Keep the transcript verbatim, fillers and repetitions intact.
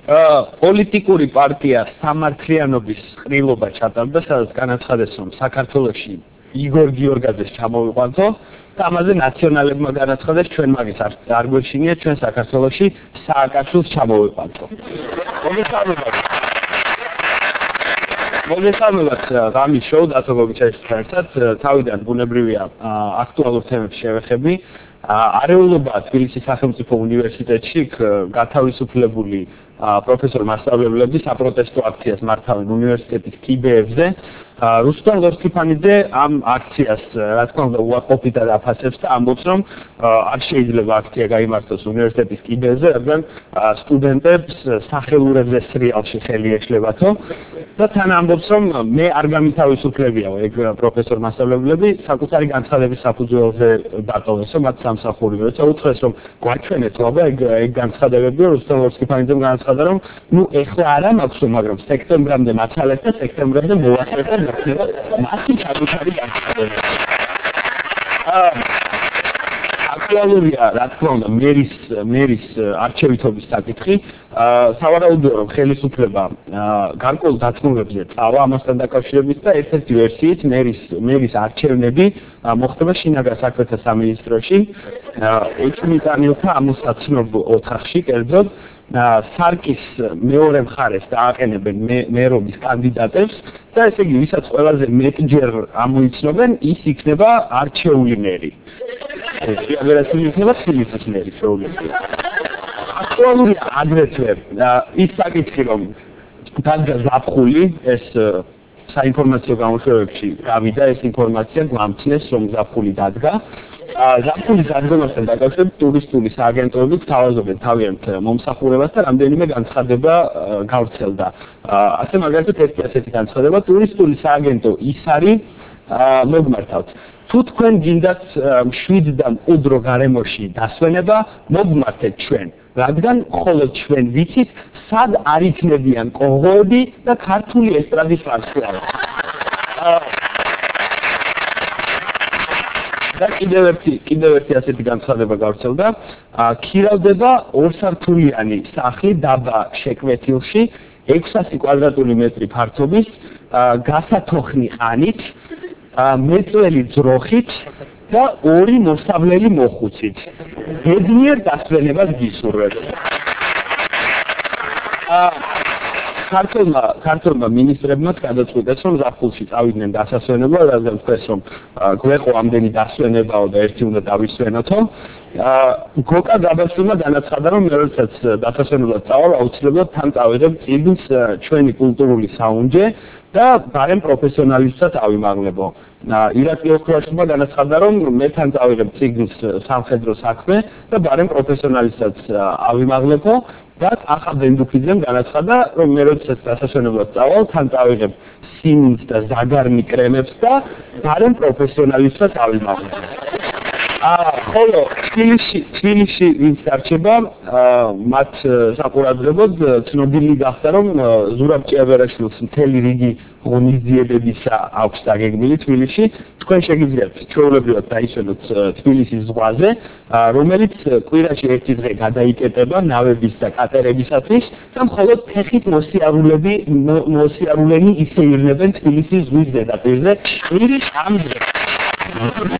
პოლიტიკური პარტია სამართლიანობის ყრილობა ჩატარდა, სადაც განაცხადეს, რომ საქართველოში იგორ გიორგაძეს ჩამოვიყვანთო და ამაზე ნაციონალებმა განაცხადეს, ჩვენ მაგის არ გვეშინია, ჩვენ საქართველოში სააკაშვილს ჩამოვიყვანთო. მოგესალმებით, რამის შოუ დათოგობიჩაისთან ერთად, თავიდან ბუნებრივია აქტუალურ თემებს შევეხები. არეულობა თბილისის სახელმწიფო უნივერსიტეტში გათავისუფლებული პროფესორ მასწავლებლები საპროტესტო აქციას მართავენ უნივერსიტეტის კიბეებზე. რუსტამ ლორთქიფანიძე ამ აქციას, რა თქმა უნდა, უარყოფითად აფასებს და ამბობს, რომ არ შეიძლება აქცია გაიმართოს უნივერსიტეტის კიბეებზე, რადგან სტუდენტებს სახელურებზე სრიალში ხელი ეშლებათო და თან ამბობს, რომ მე არ გამითავისუფლებიაო ეგ პროფესორ მასწავლებლები საკუთარი განცხადების საფუძველზე დატოვეს, რომ მათ სამსახური, როცა უთხრეს, რომ გვაჩვენეთ აბა ეგ ეგ განცხადებები, რუსტამ ლორთქიფანიძემ განაცხადა, რომ ნუ ეხლა არა მაქვს, მაგრამ სექტემბრამდე მაცალეთ და სექტემბრამდე მოვასწრებ და მათი საკუთარი განცხადებები. აქტუალურია, რა თქმა უნდა, მერის მერის არჩევითობის საკითხი. სავარაუდოა, რომ ხელისუფლება გარკვეულ დათმობებზე წავა ამასთან დაკავშირებით და ერთ-ერთი ვერსიით მერის მერის არჩევნები მოხდება შინაგან საქმეთა სამინისტროში. ეჭვმიტანილთა ამოსაცნობ ოთახში, კერძოდ სარკის მეორე მხარეს დააყენებენ მერობის კანდიდატებს და ესე იგი, ვისაც ყველაზე მეტჯერ ამოიცნობენ, ის იქნება არჩეული მერი. შეაგერასილი იქნება თბილისის მერი შეუძლია. აქტუალურია აგრეთვე ის საკითხი, რომ დადგა ზაფხული, ეს საინფორმაციო გამოშვებებში გავიდა ეს ინფორმაცია, გვამცნეს, რომ ზაფხული დადგა. ზაფხულის დადგომასთან დაკავშირებით ტურისტული სააგენტოები გთავაზობენ თავიანთ მომსახურებას და რამდენიმე განცხადება გავრცელდა. ასე მაგალითად ერთი ასეთი განცხადება, ტურისტული სააგენტო ის არის, მოგმართავთ. თუ თქვენ გინდათ მშვიდ და მყუდრო გარემოში დასვენება, მოგმართეთ ჩვენ, რადგან მხოლოდ ჩვენ ვიცით, სად არ იქნებიან კოღოები და ქართული ესტრადის ვარსკვლავი. და კიდევ ერთი კიდევ ერთი ასეთი განცხადება გავრცელდა, ქირავდება ორსართულიანი სახლი დაბა შეკვეთილში, ექვსასი კვადრატული მეტრი ფართობის, გასათოხნი ყანით, მეწველი ძროხით და ორი მოსავლელი მოხუცით. ბედნიერ დასვენებას გისურვებ. ქართულმა ქართულმა მინისტრებმა გადაწყვიტეს, რომ ზაფხულში წავიდნენ დასასვენებლად, რადგან თქვეს, რომ გვეყო ამდენი დასვენებაო და ერთი უნდა დავისვენოთო. გოკა გაბაშვილმა განაცხადა, რომ მე როდესაც დასასვენებლად წავალ, აუცილებლად თან წავიღებ წიგნს ჩვენი კულტურული საუნჯე და ბარემ პროფესიონალისტად ავიმაღლებო. ირაკლი ოქროაშვილმა განაცხადა, რომ მე თან წავიღებ წიგნს სამხედრო საქმე და ბარემ პროფესიონალისტად ავიმაღლებო. და ახალ დენდუქიძემ განაცხადა, რომ მე როდესაც დასასვენებლად წავალ, თან წავიღებ სიმინდს და ზაგარმი კრემებს და ბარემ პროფესიონალისტად ავიმაღლებო. ხოლო თბილისში თბილისში ვინც დარჩება, მათ საყურადღებოდ ცნობილი გახდა, რომ ზურაბ ჭიაბერაშვილს მთელი რიგი ღონისძიებებისა აქვს დაგეგმილი თბილისში. თქვენ შეგიძლიათ ჩვეულებრივად დაისვენოთ თბილისის ზღვაზე, რომელიც კვირაში ერთი დღე გადაიკეტება ნავების და კატერებისათვის და მხოლოდ ფეხით მოსიარულები მოსიარულენი ისე ირნებენ თბილისის ზღვის ზედაპირზე კვირის ამ დღეს.